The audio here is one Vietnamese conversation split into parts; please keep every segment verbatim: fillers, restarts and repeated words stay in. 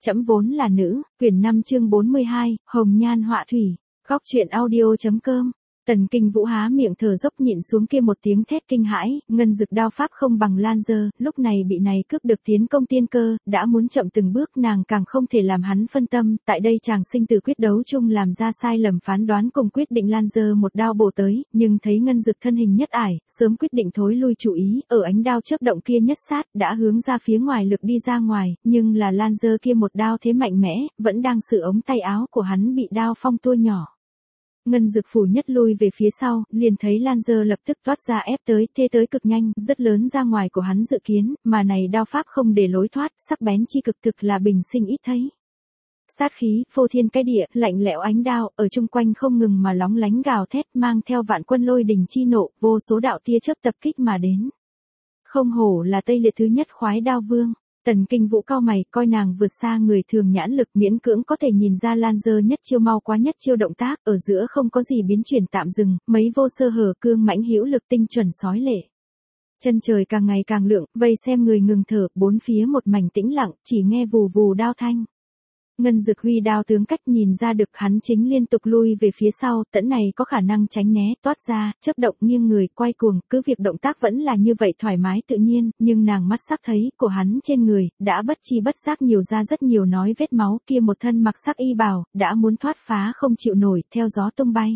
Trẫm vốn là nữ, quyển năm chương bốn mươi hai, Hồng Nhan Họa Thủy, góc truyện audio.com. Tần Kinh Vũ há miệng thở dốc nhịn xuống kia một tiếng thét kinh hãi, ngân dực đao pháp không bằng Lan Dơ, lúc này bị này cướp được tiến công tiên cơ, đã muốn chậm từng bước nàng càng không thể làm hắn phân tâm, tại đây chàng sinh tử quyết đấu chung làm ra sai lầm phán đoán cùng quyết định Lan Dơ một đao bổ tới, nhưng thấy ngân dực thân hình nhất ải, sớm quyết định thối lui chủ ý, ở ánh đao chớp động kia nhất sát, đã hướng ra phía ngoài lực đi ra ngoài, nhưng là Lan Dơ kia một đao thế mạnh mẽ, vẫn đang sử ống tay áo của hắn bị đao phong tua nhỏ. Ngân dực phủ nhất lui về phía sau, liền thấy Lan Dơ lập tức toát ra ép tới, thê tới cực nhanh, rất lớn ra ngoài của hắn dự kiến, mà này đao pháp không để lối thoát, sắc bén chi cực thực là bình sinh ít thấy. Sát khí, phô thiên cái địa, lạnh lẽo ánh đao, ở chung quanh không ngừng mà lóng lánh gào thét, mang theo vạn quân lôi đình chi nộ, vô số đạo tia chớp tập kích mà đến. Không hổ là Tây Liệt thứ nhất khoái đao vương. Tần Kinh Vũ cao mày, coi nàng vượt xa người thường nhãn lực miễn cưỡng có thể nhìn ra Lan Dơ nhất chiêu mau quá nhất chiêu động tác, ở giữa không có gì biến chuyển tạm dừng, mấy vô sơ hở cương mãnh hữu lực tinh chuẩn sói lệ. Chân trời càng ngày càng lượng, vây xem người ngừng thở, bốn phía một mảnh tĩnh lặng, chỉ nghe vù vù đao thanh. Ngân dực huy đao tướng cách nhìn ra được hắn chính liên tục lui về phía sau, tẫn này có khả năng tránh né, toát ra, chớp động nghiêng người, quay cuồng, cứ việc động tác vẫn là như vậy thoải mái tự nhiên, nhưng nàng mắt sắc thấy, của hắn trên người, đã bất chi bất giác nhiều ra rất nhiều nói vết máu, kia một thân mặc sắc y bào, đã muốn thoát phá không chịu nổi, theo gió tung bay.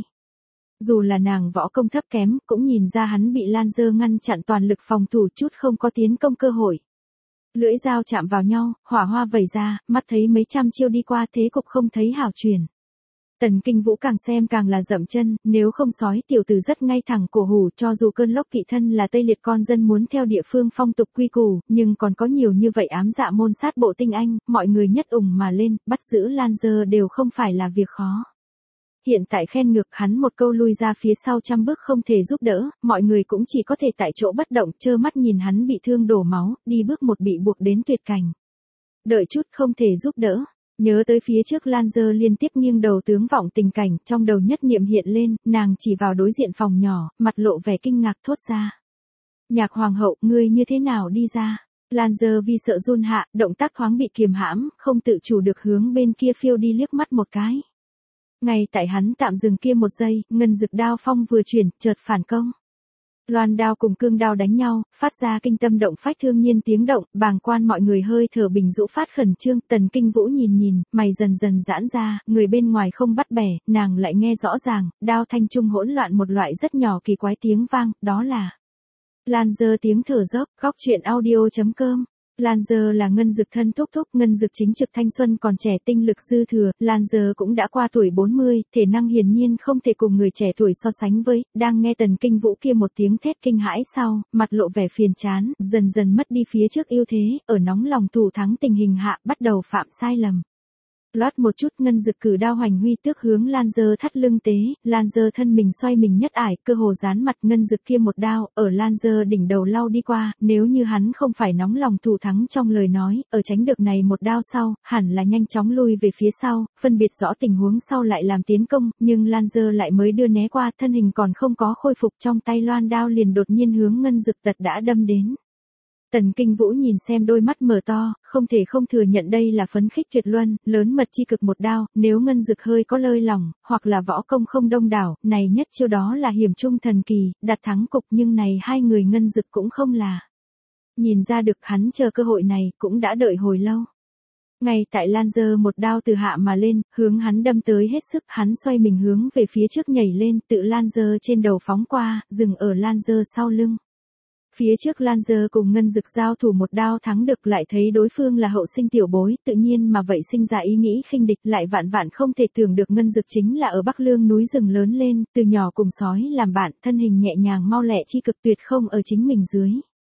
Dù là nàng võ công thấp kém, cũng nhìn ra hắn bị Lan Dơ ngăn chặn toàn lực phòng thủ chút không có tiến công cơ hội. Lưỡi dao chạm vào nhau, hỏa hoa vẩy ra, mắt thấy mấy trăm chiêu đi qua thế cục không thấy hảo chuyển. Tần Kinh Vũ càng xem càng là dậm chân, nếu không sói tiểu tử rất ngay thẳng cổ hủ, cho dù cơn lốc kỵ thân là Tây Liệt con dân muốn theo địa phương phong tục quy củ, nhưng còn có nhiều như vậy ám dạ môn sát bộ tinh anh, mọi người nhất ủng mà lên, bắt giữ Lan Dơ đều không phải là việc khó. Hiện tại khen ngược hắn một câu lui ra phía sau trăm bước không thể giúp đỡ, mọi người cũng chỉ có thể tại chỗ bất động, trơ mắt nhìn hắn bị thương đổ máu, đi bước một bị buộc đến tuyệt cảnh. Đợi chút không thể giúp đỡ, nhớ tới phía trước Lan Dơ liên tiếp nghiêng đầu tướng vọng tình cảnh, trong đầu nhất niệm hiện lên, nàng chỉ vào đối diện phòng nhỏ, mặt lộ vẻ kinh ngạc thốt ra. Nhạc hoàng hậu, ngươi như thế nào đi ra? Lan Dơ vì sợ run hạ, động tác thoáng bị kiềm hãm, không tự chủ được hướng bên kia phiêu đi liếc mắt một cái. Ngay tại hắn tạm dừng kia một giây, ngân dực đao phong vừa chuyển, chợt phản công. Loan đao cùng cương đao đánh nhau, phát ra kinh tâm động phách thương nhiên tiếng động, bàng quan mọi người hơi thở bình rũ phát khẩn trương, Tần Kinh Vũ nhìn nhìn, mày dần dần giãn ra, người bên ngoài không bắt bẻ, nàng lại nghe rõ ràng, đao thanh trung hỗn loạn một loại rất nhỏ kỳ quái tiếng vang, đó là Lan Dơ tiếng thở dốc, góc truyện audio.com. Lan Dơ là ngân dực thân thúc thúc, ngân dực chính trực thanh xuân còn trẻ tinh lực dư thừa, Lan Dơ cũng đã qua tuổi bốn mươi, thể năng hiển nhiên không thể cùng người trẻ tuổi so sánh với, đang nghe Tần Kinh Vũ kia một tiếng thét kinh hãi sau, mặt lộ vẻ phiền chán, dần dần mất đi phía trước ưu thế, ở nóng lòng thủ thắng tình hình hạ, bắt đầu phạm sai lầm. Lót một chút ngân dực cử đao hoành huy tước hướng Lan Dơ thắt lưng tế, Lan Dơ thân mình xoay mình nhất ải, cơ hồ dán mặt ngân dực kia một đao, ở Lan Dơ đỉnh đầu lau đi qua, nếu như hắn không phải nóng lòng thủ thắng trong lời nói, ở tránh được này một đao sau, hẳn là nhanh chóng lui về phía sau, phân biệt rõ tình huống sau lại làm tiến công, nhưng Lan Dơ lại mới đưa né qua, thân hình còn không có khôi phục trong tay loan đao liền đột nhiên hướng ngân dực tật đã đâm đến. Tần Kinh Vũ nhìn xem đôi mắt mở to, không thể không thừa nhận đây là phấn khích tuyệt luân, lớn mật chi cực một đao, nếu ngân dực hơi có lơi lỏng, hoặc là võ công không đông đảo, này nhất chiêu đó là hiểm trung thần kỳ, đạt thắng cục nhưng này hai người ngân dực cũng không là. Nhìn ra được hắn chờ cơ hội này, cũng đã đợi hồi lâu. Ngay tại Lan Dơ một đao từ hạ mà lên, hướng hắn đâm tới hết sức, hắn xoay mình hướng về phía trước nhảy lên, tự Lan Dơ trên đầu phóng qua, dừng ở Lan Dơ sau lưng. Phía trước Lan Dơ cùng ngân dực giao thủ một đao thắng được lại thấy đối phương là hậu sinh tiểu bối, tự nhiên mà vậy sinh ra ý nghĩ khinh địch, lại vạn vạn không thể tưởng được ngân dực chính là ở Bắc Lương núi rừng lớn lên, từ nhỏ cùng sói làm bạn, thân hình nhẹ nhàng mau lẹ chi cực tuyệt không ở chính mình dưới.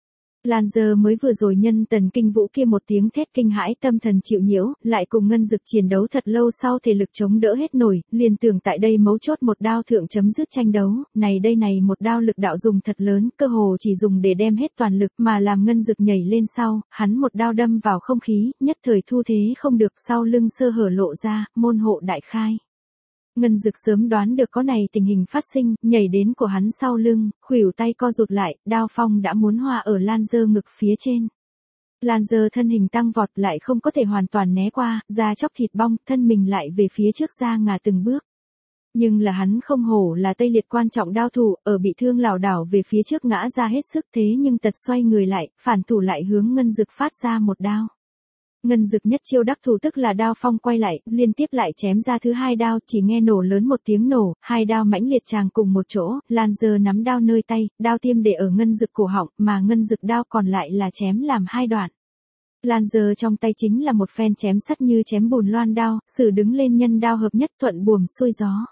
Lan Dơ mới vừa rồi nhân Tần Kinh Vũ kia một tiếng thét kinh hãi tâm thần chịu nhiễu, lại cùng ngân dực chiến đấu thật lâu sau thể lực chống đỡ hết nổi, liền tưởng tại đây mấu chốt một đao thượng chấm dứt tranh đấu, này đây này một đao lực đạo dùng thật lớn, cơ hồ chỉ dùng để đem hết toàn lực mà làm ngân dực nhảy lên sau, hắn một đao đâm vào không khí, nhất thời thu thế không được sau lưng sơ hở lộ ra, môn hộ đại khai. Ngân dực sớm đoán được có này tình hình phát sinh, nhảy đến của hắn sau lưng, khuỷu tay co rụt lại, đao phong đã muốn hòa ở Lan Dơ ngực phía trên. Lan Dơ thân hình tăng vọt lại không có thể hoàn toàn né qua, da chóc thịt bong, thân mình lại về phía trước ra ngả từng bước. Nhưng là hắn không hổ là Tây Liệt quan trọng đao thủ, ở bị thương lảo đảo về phía trước ngã ra hết sức thế nhưng tật xoay người lại, phản thủ lại hướng Ngân Dực phát ra một đao. Ngân Dực nhất chiêu đắc thủ tức là đao phong quay lại, liên tiếp lại chém ra thứ hai đao, chỉ nghe nổ lớn một tiếng nổ, hai đao mãnh liệt tràng cùng một chỗ, Lan Dơ nắm đao nơi tay, đao tiêm để ở Ngân Dực cổ họng, mà Ngân Dực đao còn lại là chém làm hai đoạn. Lan Dơ trong tay chính là một phen chém sắt như chém bùn loan đao, sử đứng lên nhân đao hợp nhất thuận buồm xuôi gió.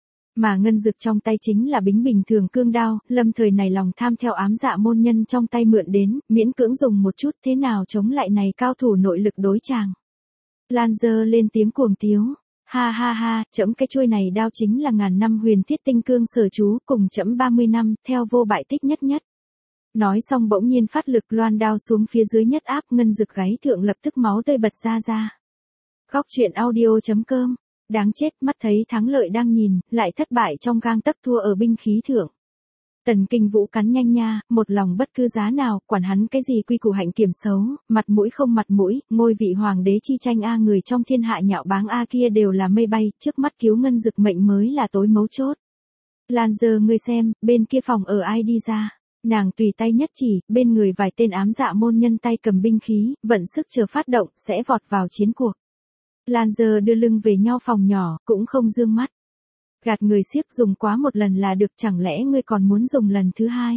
Mà Ngân Dực trong tay chính là bính bình thường cương đao, lâm thời này lòng tham theo ám dạ môn nhân trong tay mượn đến, miễn cưỡng dùng một chút thế nào chống lại này cao thủ nội lực đối chàng. Lan Dơ lên tiếng cuồng tiếu, ha ha ha, trẫm cái chuôi này đao chính là ngàn năm huyền thiết tinh cương sở chú, cùng trẫm ba mươi năm, theo vô bại tích nhất nhất. Nói xong bỗng nhiên phát lực loan đao xuống phía dưới nhất áp Ngân Dực gáy thượng lập tức máu tươi bật ra ra. Góc truyện audio chấm com. Đáng chết, mắt thấy thắng lợi đang nhìn, lại thất bại trong gang tấc thua ở binh khí thượng. Tần Kinh Vũ cắn nhanh nha, một lòng bất cứ giá nào, quản hắn cái gì quy củ hạnh kiểm xấu, mặt mũi không mặt mũi, ngôi vị hoàng đế chi tranh a người trong thiên hạ nhạo báng a kia đều là mây bay, trước mắt cứu Ngân Dực mệnh mới là tối mấu chốt. Lan Dơ ngươi xem, bên kia phòng ở ai đi ra. Nàng tùy tay nhất chỉ, bên người vài tên ám dạ môn nhân tay cầm binh khí, vận sức chờ phát động, sẽ vọt vào chiến cuộc. Lan Dơ đưa lưng về nhau phòng nhỏ, cũng không dương mắt. Gạt người xiếc dùng quá một lần là được, chẳng lẽ ngươi còn muốn dùng lần thứ hai?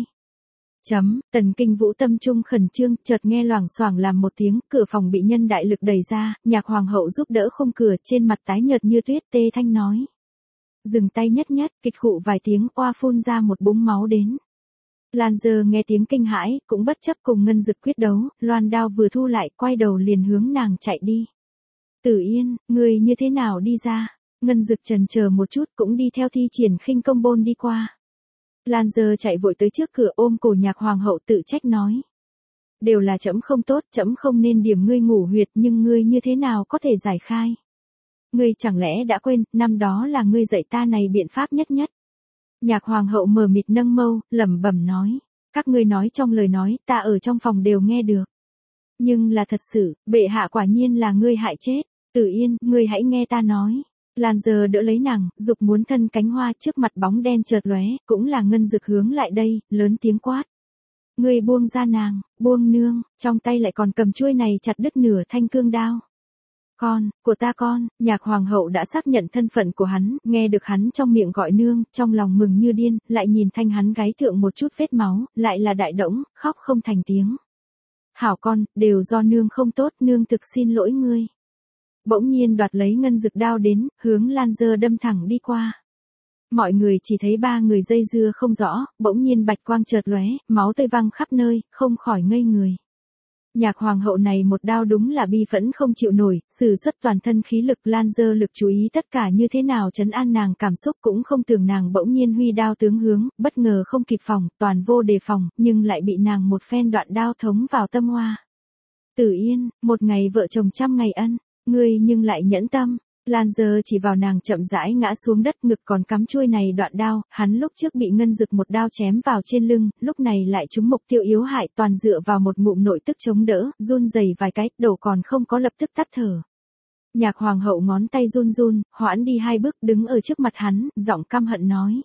Chấm, Tần Kinh Vũ tâm trung khẩn trương, chợt nghe loảng xoảng làm một tiếng, cửa phòng bị nhân đại lực đẩy ra, Nhạc Hoàng hậu giúp đỡ không cửa, trên mặt tái nhợt như tuyết tê thanh nói. Dừng tay nhất nhất, kịch khụ vài tiếng, oa phun ra một búng máu đến. Lan Dơ nghe tiếng kinh hãi, cũng bất chấp cùng Ngân Dực quyết đấu, loan đao vừa thu lại, quay đầu liền hướng nàng chạy đi. Tử Yên, người như thế nào đi ra? Ngân Dực chần chờ một chút cũng đi theo thi triển khinh công bôn đi qua. Lan Dơ chạy vội tới trước cửa ôm cổ Nhạc Hoàng hậu tự trách nói. Đều là trẫm không tốt, trẫm không nên điểm ngươi ngủ huyệt nhưng ngươi như thế nào có thể giải khai? Ngươi chẳng lẽ đã quên, năm đó là ngươi dạy ta này biện pháp nhất nhất. Nhạc Hoàng hậu mờ mịt nâng mâu, lẩm bẩm nói. Các ngươi nói trong lời nói, ta ở trong phòng đều nghe được. Nhưng là thật sự, bệ hạ quả nhiên là ngươi hại chết. Tử Yên, ngươi hãy nghe ta nói. Lan Dơ đỡ lấy nàng, dục muốn thân cánh hoa trước mặt bóng đen chợt lóe, cũng là Ngân Dực hướng lại đây, lớn tiếng quát. Ngươi buông ra nàng, buông nương, trong tay lại còn cầm chuôi này chặt đứt nửa thanh cương đao. Con, của ta con, Nhạc Hoàng hậu đã xác nhận thân phận của hắn, nghe được hắn trong miệng gọi nương, trong lòng mừng như điên, lại nhìn thanh hắn gáy thượng một chút vết máu, lại là đại đỗng, khóc không thành tiếng. Hảo con, đều do nương không tốt, nương thực xin lỗi ngươi. Bỗng nhiên đoạt lấy Ngân Dực đao đến, hướng Lan Dơ đâm thẳng đi qua. Mọi người chỉ thấy ba người dây dưa không rõ, bỗng nhiên bạch quang chợt lóe, máu tươi văng khắp nơi, không khỏi ngây người. Nhạc Hoàng hậu này một đao đúng là bi phẫn không chịu nổi, sử xuất toàn thân khí lực. Lan Dơ lực chú ý tất cả như thế nào trấn an nàng cảm xúc, cũng không tưởng nàng bỗng nhiên huy đao tướng hướng, bất ngờ không kịp phòng, toàn vô đề phòng, nhưng lại bị nàng một phen đoạn đao thống vào tâm hoa. Tử Yên, một ngày vợ chồng trăm ngày ân, ngươi nhưng lại nhẫn tâm. Lan Dơ chỉ vào nàng chậm rãi ngã xuống đất, ngực còn cắm chuôi này đoạn đao, hắn lúc trước bị Ngân Dực một đao chém vào trên lưng, lúc này lại trúng mục tiêu yếu hại, toàn dựa vào một ngụm nội tức chống đỡ, run rẩy vài cái, đầu còn không có lập tức tắt thở. Nhạc Hoàng hậu ngón tay run run, hoãn đi hai bước đứng ở trước mặt hắn, giọng căm hận nói.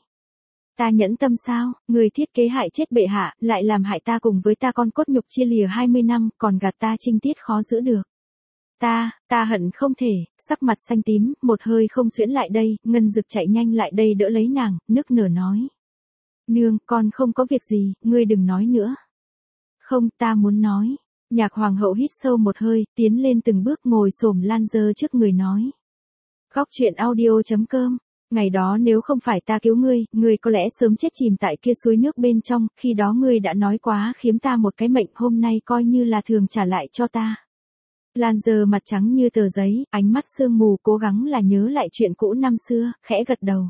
Ta nhẫn tâm sao, người thiết kế hại chết bệ hạ, lại làm hại ta cùng với ta con cốt nhục chia lìa hai mươi năm, còn gạt ta trinh tiết khó giữ được. Ta, ta hận không thể, sắc mặt xanh tím, một hơi không xuyễn lại đây, Ngân Dực chạy nhanh lại đây đỡ lấy nàng, nức nở nói. Nương, con không có việc gì, ngươi đừng nói nữa. Không, ta muốn nói. Nhạc Hoàng hậu hít sâu một hơi, tiến lên từng bước ngồi xổm Lan Dơ trước người nói. Góc truyện audio chấm com. Ngày đó nếu không phải ta cứu ngươi, ngươi có lẽ sớm chết chìm tại kia suối nước bên trong, khi đó ngươi đã nói quá khiếm ta một cái mệnh, hôm nay coi như là thường trả lại cho ta. Lan Dơ mặt trắng như tờ giấy, ánh mắt sương mù cố gắng là nhớ lại chuyện cũ năm xưa, khẽ gật đầu.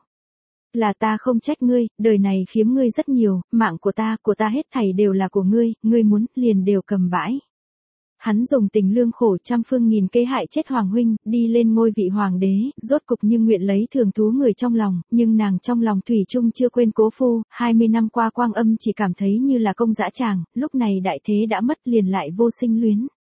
Là ta không trách ngươi, đời này khiếm ngươi rất nhiều, mạng của ta, của ta hết thảy đều là của ngươi, ngươi muốn, liền đều cầm bãi. Hắn dùng tình lương khổ trăm phương nghìn kế hại chết Hoàng huynh, đi lên ngôi vị hoàng đế, rốt cục như nguyện lấy thường thú người trong lòng, nhưng nàng trong lòng thủy chung chưa quên cố phu, hai mươi năm qua Quang Âm chỉ cảm thấy như là công dã tràng, lúc này đại thế đã mất liền lại vô sinh luyến.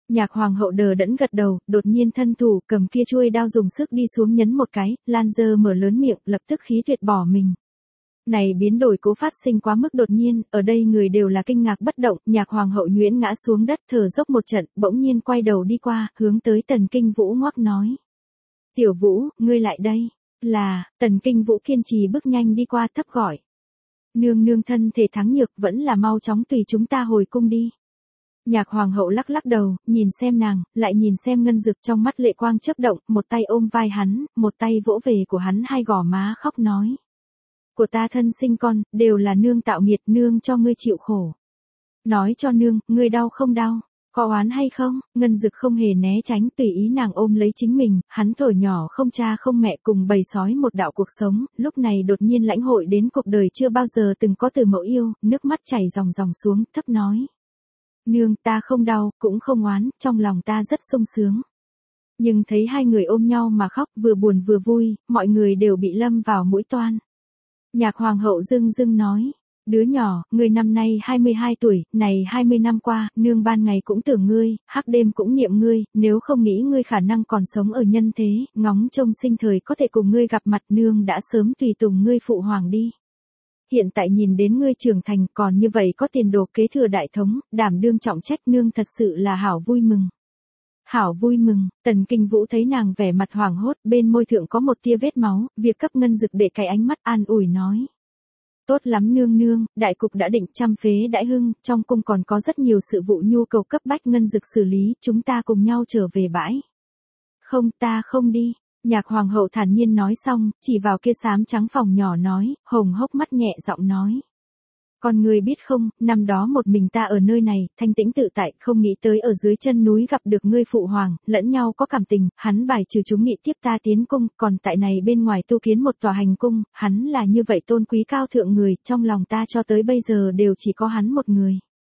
Nhạc hoàng hậu đờ đẫn gật đầu, đột nhiên thân thủ cầm kia chuôi đao dùng sức đi xuống nhấn một cái, Lan Dơ mở lớn miệng, lập tức khí tuyệt bỏ mình. Này biến đổi cố phát sinh quá mức đột nhiên, ở đây người đều là kinh ngạc bất động, nhạc hoàng hậu nhuyễn ngã xuống đất thở dốc một trận, bỗng nhiên quay đầu đi qua, hướng tới Tần Kinh Vũ ngoắc nói. Tiểu Vũ, ngươi lại đây. Là, Tần Kinh Vũ kiên trì bước nhanh đi qua thấp gọi. Nương nương thân thể thắng nhược vẫn là mau chóng tùy chúng ta hồi cung đi. Nhạc hoàng hậu lắc lắc đầu, nhìn xem nàng, lại nhìn xem Ngân Dực trong mắt lệ quang chớp động, một tay ôm vai hắn, một tay vỗ về của hắn hai gò má khóc nói. Của ta thân sinh con, đều là nương tạo nghiệt, nương cho ngươi chịu khổ. Nói cho nương, ngươi đau không đau, có oán hay không? Ngân Dực không hề né tránh, tùy ý nàng ôm lấy chính mình, hắn thổi nhỏ không cha không mẹ cùng bầy sói một đạo cuộc sống, lúc này đột nhiên lãnh hội đến cuộc đời chưa bao giờ từng có từ mẫu yêu, nước mắt chảy ròng ròng xuống, thấp nói. Nương, ta không đau, cũng không oán, trong lòng ta rất sung sướng. Nhưng thấy hai người ôm nhau mà khóc, vừa buồn vừa vui, mọi người đều bị lâm vào mũi toan. Nhạc hoàng hậu dưng dưng nói, đứa nhỏ, ngươi năm nay hai mươi hai tuổi, này hai mươi năm qua, nương ban ngày cũng tưởng ngươi, hắc đêm cũng niệm ngươi, nếu không nghĩ ngươi khả năng còn sống ở nhân thế, ngóng trông sinh thời có thể cùng ngươi gặp mặt, nương đã sớm tùy tùng ngươi phụ hoàng đi. Hiện tại nhìn đến ngươi trưởng thành còn như vậy có tiền đồ kế thừa đại thống, đảm đương trọng trách, nương thật sự là hảo vui mừng. Hảo vui mừng, Tần Kinh Vũ thấy nàng vẻ mặt hoảng hốt, bên môi thượng có một tia vết máu, việc cấp Ngân Dực để cái ánh mắt an ủi nói. Tốt lắm nương nương, đại cục đã định, trăm phế đãi hưng, trong cung còn có rất nhiều sự vụ nhu cầu cấp bách Ngân Dực xử lý, chúng ta cùng nhau trở về bãi. Không, ta không đi. Nhạc hoàng hậu thản nhiên nói xong, chỉ vào kia xám trắng phòng nhỏ nói, hồng hốc mắt nhẹ giọng nói. Còn người biết không, năm đó một mình ta ở nơi này, thanh tĩnh tự tại, không nghĩ tới ở dưới chân núi gặp được ngươi phụ hoàng, lẫn nhau có cảm tình, hắn bài trừ chúng nghị tiếp ta tiến cung, còn tại này bên ngoài tu kiến một tòa hành cung, hắn là như vậy tôn quý cao thượng người, trong lòng ta cho tới bây giờ đều chỉ có hắn một người.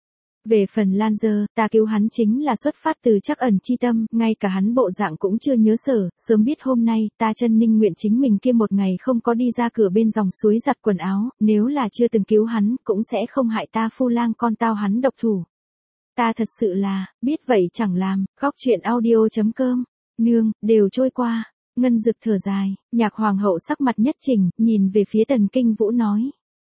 Về phần Lan Dơ, ta cứu hắn chính là xuất phát từ trắc ẩn chi tâm, ngay cả hắn bộ dạng cũng chưa nhớ sở, sớm biết hôm nay, ta chân ninh nguyện chính mình kia một ngày không có đi ra cửa bên dòng suối giặt quần áo, nếu là chưa từng cứu hắn, cũng sẽ không hại ta phu lang con tao hắn độc thủ. Ta thật sự là, biết vậy chẳng làm, góc chuyện audio chấm com, nương, đều trôi qua, Ngân Dực thở dài, nhạc hoàng hậu sắc mặt nhất chỉnh, nhìn về phía Tần Kinh Vũ nói.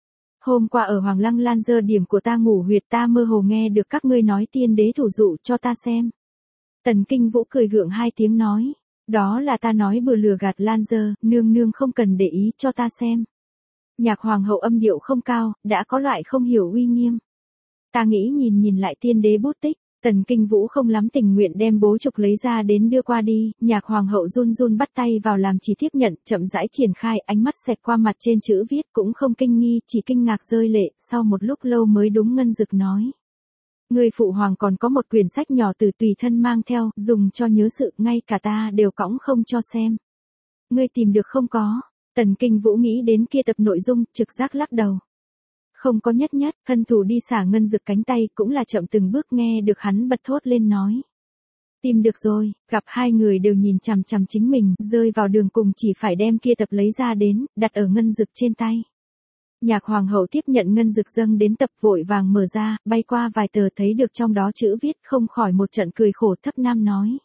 Hôm qua ở Hoàng Lăng Lan Dơ điểm của ta ngủ huyệt, ta mơ hồ nghe được các ngươi nói tiên đế thủ dụ cho ta xem. Tần Kinh Vũ cười gượng hai tiếng nói, đó là ta nói bừa lừa gạt Lan Dơ, nương nương không cần để ý cho ta xem. Nhạc hoàng hậu âm điệu không cao, đã có loại không hiểu uy nghiêm. Ta nghĩ nhìn nhìn lại tiên đế bút tích. Tần Kinh Vũ không lắm tình nguyện đem bố trục lấy ra đến đưa qua đi, nhạc hoàng hậu run run bắt tay vào làm chỉ tiếp nhận, chậm rãi triển khai, ánh mắt xẹt qua mặt trên chữ viết, cũng không kinh nghi, chỉ kinh ngạc rơi lệ, sau một lúc lâu mới đúng Ngân Dực nói. Người phụ hoàng còn có một quyển sách nhỏ từ tùy thân mang theo, dùng cho nhớ sự, ngay cả ta đều cõng không cho xem. Ngươi tìm được không có? Tần Kinh Vũ nghĩ đến kia tập nội dung, trực giác lắc đầu. Không có nhất nhất, thân thủ đi xả Ngân Dực cánh tay, cũng là chậm từng bước, nghe được hắn bật thốt lên nói. Tìm được rồi, gặp hai người đều nhìn chằm chằm chính mình, rơi vào đường cùng chỉ phải đem kia tập lấy ra đến, đặt ở Ngân Dực trên tay. Nhạc hoàng hậu tiếp nhận Ngân Dực dâng đến tập, vội vàng mở ra, bay qua vài tờ thấy được trong đó chữ viết, không khỏi một trận cười khổ, thấp nam nói.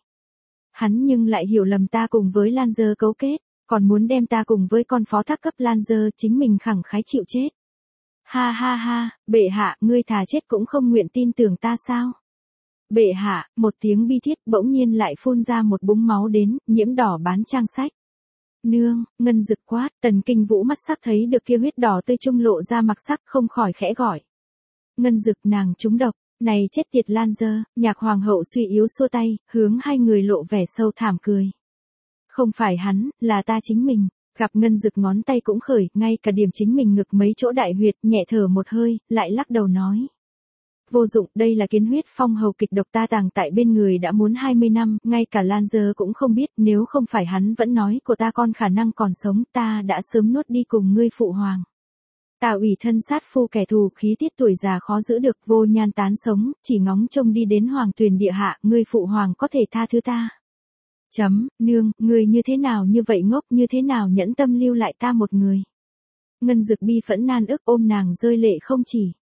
Hắn nhưng lại hiểu lầm ta cùng với Lan Dơ cấu kết, còn muốn đem ta cùng với con phó thác cấp Lan Dơ, chính mình khẳng khái chịu chết. Ha ha ha, bệ hạ, ngươi thà chết cũng không nguyện tin tưởng ta sao? Bệ hạ, một tiếng bi thiết bỗng nhiên lại phun ra một búng máu đến, nhiễm đỏ bán trang sách. Nương, Ngân Dực quát, Tần Kinh Vũ mắt sắc thấy được kia huyết đỏ tươi trung lộ ra mặc sắc, không khỏi khẽ gọi. Ngân Dực, nàng trúng độc, này chết tiệt Lan Dơ, nhạc hoàng hậu suy yếu xua tay, hướng hai người lộ vẻ sâu thảm cười. Không phải hắn, là ta chính mình. Gặp Ngân Dực ngón tay cũng khởi, ngay cả điểm chính mình ngực mấy chỗ đại huyệt, nhẹ thở một hơi, lại lắc đầu nói. Vô dụng, đây là kiến huyết phong hầu kịch độc ta tàng tại bên người đã muốn hai mươi năm, ngay cả Lan Dơ cũng không biết, nếu không phải hắn vẫn nói của ta con khả năng còn sống, ta đã sớm nuốt đi cùng ngươi phụ hoàng. Ta ủy thân sát phu kẻ thù, khí tiết tuổi già khó giữ được, vô nhan tán sống, chỉ ngóng trông đi đến hoàng tuyền địa hạ, ngươi phụ hoàng có thể tha thứ ta. Chấm, nương, người như thế nào như vậy ngốc, như thế nào nhẫn tâm lưu lại ta một người. Ngân Dực bi phẫn nan ức ôm nàng rơi lệ không chỉ.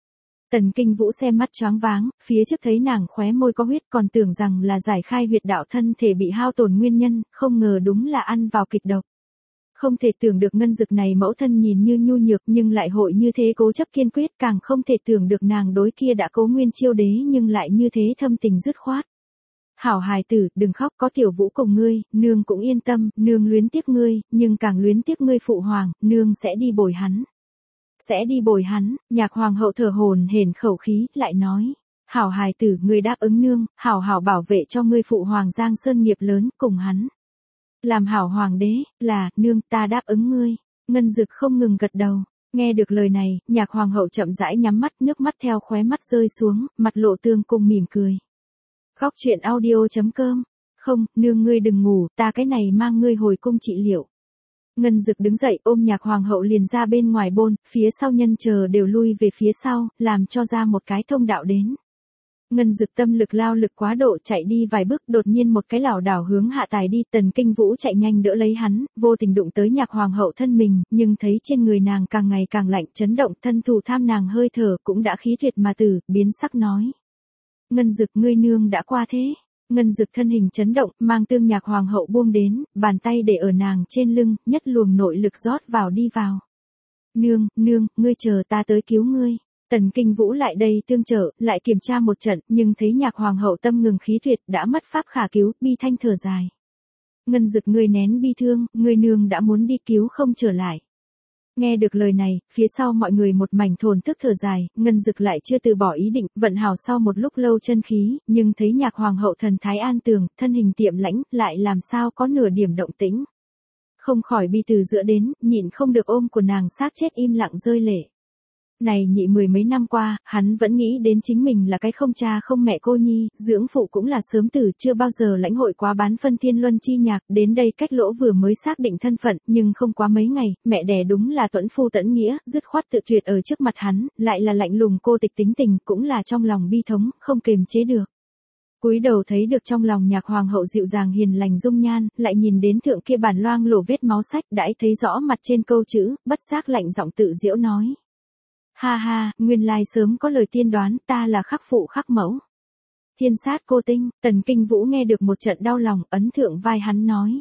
Tần Kinh Vũ xem mắt choáng váng, phía trước thấy nàng khóe môi có huyết còn tưởng rằng là giải khai huyệt đạo thân thể bị hao tổn nguyên nhân, không ngờ đúng là ăn vào kịch độc. Không thể tưởng được Ngân Dực này mẫu thân nhìn như nhu nhược nhưng lại hội như thế cố chấp kiên quyết, càng không thể tưởng được nàng đối kia đã cố nguyên chiêu đế nhưng lại như thế thâm tình dứt khoát. Hảo hài tử, đừng khóc, có tiểu Vũ cùng ngươi, nương cũng yên tâm, nương luyến tiếc ngươi, nhưng càng luyến tiếc ngươi phụ hoàng, nương sẽ đi bồi hắn. Sẽ đi bồi hắn, Nhạc hoàng hậu thở hổn hển khẩu khí, lại nói. Hảo hài tử, ngươi đáp ứng nương, hảo hảo bảo vệ cho ngươi phụ hoàng Giang Sơn nghiệp lớn, cùng hắn. Làm hảo hoàng đế, là, nương, ta đáp ứng ngươi. Ngân Dực không ngừng gật đầu. Nghe được lời này, Nhạc hoàng hậu chậm rãi nhắm mắt, nước mắt theo khóe mắt rơi xuống, mặt lộ tương cùng mỉm cười. Góc truyện audio chấm com. Không, nương ngươi đừng ngủ, ta cái này mang ngươi hồi cung trị liệu. Ngân Dực đứng dậy ôm Nhạc hoàng hậu liền ra bên ngoài bôn, phía sau nhân chờ đều lui về phía sau, làm cho ra một cái thông đạo đến. Ngân Dực tâm lực lao lực quá độ chạy đi vài bước đột nhiên một cái lảo đảo hướng hạ tài đi, Tần Kinh Vũ chạy nhanh đỡ lấy hắn, vô tình đụng tới Nhạc hoàng hậu thân mình, nhưng thấy trên người nàng càng ngày càng lạnh chấn động, thân thủ tham nàng hơi thở cũng đã khí tuyệt mà tử, biến sắc nói. Ngân Dực ngươi nương đã qua thế. Ngân Dực thân hình chấn động, mang tương Nhạc hoàng hậu buông đến, bàn tay để ở nàng trên lưng, nhất luồng nội lực rót vào đi vào. Nương, nương, ngươi chờ ta tới cứu ngươi. Tần Kinh Vũ lại đây tương trợ, lại kiểm tra một trận, nhưng thấy Nhạc hoàng hậu tâm ngừng khí tuyệt, đã mất pháp khả cứu, bi thanh thở dài. Ngân Dực ngươi nén bi thương, ngươi nương đã muốn đi cứu không trở lại. Nghe được lời này, phía sau mọi người một mảnh thổn thức thở dài, Ngân Dực lại chưa từ bỏ ý định, vận hào sau một lúc lâu chân khí, nhưng thấy Nhạc hoàng hậu thần thái an tường, thân hình tiệm lãnh, lại làm sao có nửa điểm động tĩnh. Không khỏi bi từ giữa đến, nhịn không được ôm của nàng xác chết im lặng rơi lệ. Này nhị mười mấy năm qua, hắn vẫn nghĩ đến chính mình là cái không cha không mẹ cô nhi, dưỡng phụ cũng là sớm tử, chưa bao giờ lãnh hội quá bán phân thiên luân chi nhạc, đến đây cách lỗ vừa mới xác định thân phận, nhưng không quá mấy ngày, mẹ đẻ đúng là tuẫn phu tẫn nghĩa, dứt khoát tự tuyệt ở trước mặt hắn, lại là lạnh lùng cô tịch tính tình, cũng là trong lòng bi thống, không kềm chế được. Cúi đầu thấy được trong lòng Nhạc hoàng hậu dịu dàng hiền lành dung nhan, lại nhìn đến thượng kia bản loang lổ vết máu sách, đãi thấy rõ mặt trên câu chữ, bất giác lạnh giọng tự giễu nói. Ha ha, nguyên lai sớm có lời tiên đoán, ta là khắc phụ khắc mẫu. Thiên sát cô tinh, Tần Kinh Vũ nghe được một trận đau lòng, ấn thượng vai hắn nói.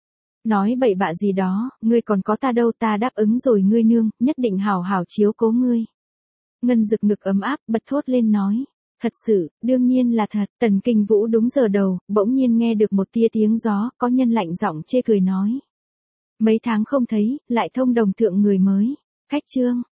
Nói bậy bạ gì đó, ngươi còn có ta đâu, ta đáp ứng rồi ngươi nương, nhất định hảo hảo chiếu cố ngươi. Ngân Dực ngực ấm áp, bật thốt lên nói. Thật sự, đương nhiên là thật, Tần Kinh Vũ đúng giờ đầu, bỗng nhiên nghe được một tia tiếng gió, có nhân lạnh giọng chê cười nói. Mấy tháng không thấy, lại thông đồng thượng người mới. Cách chương.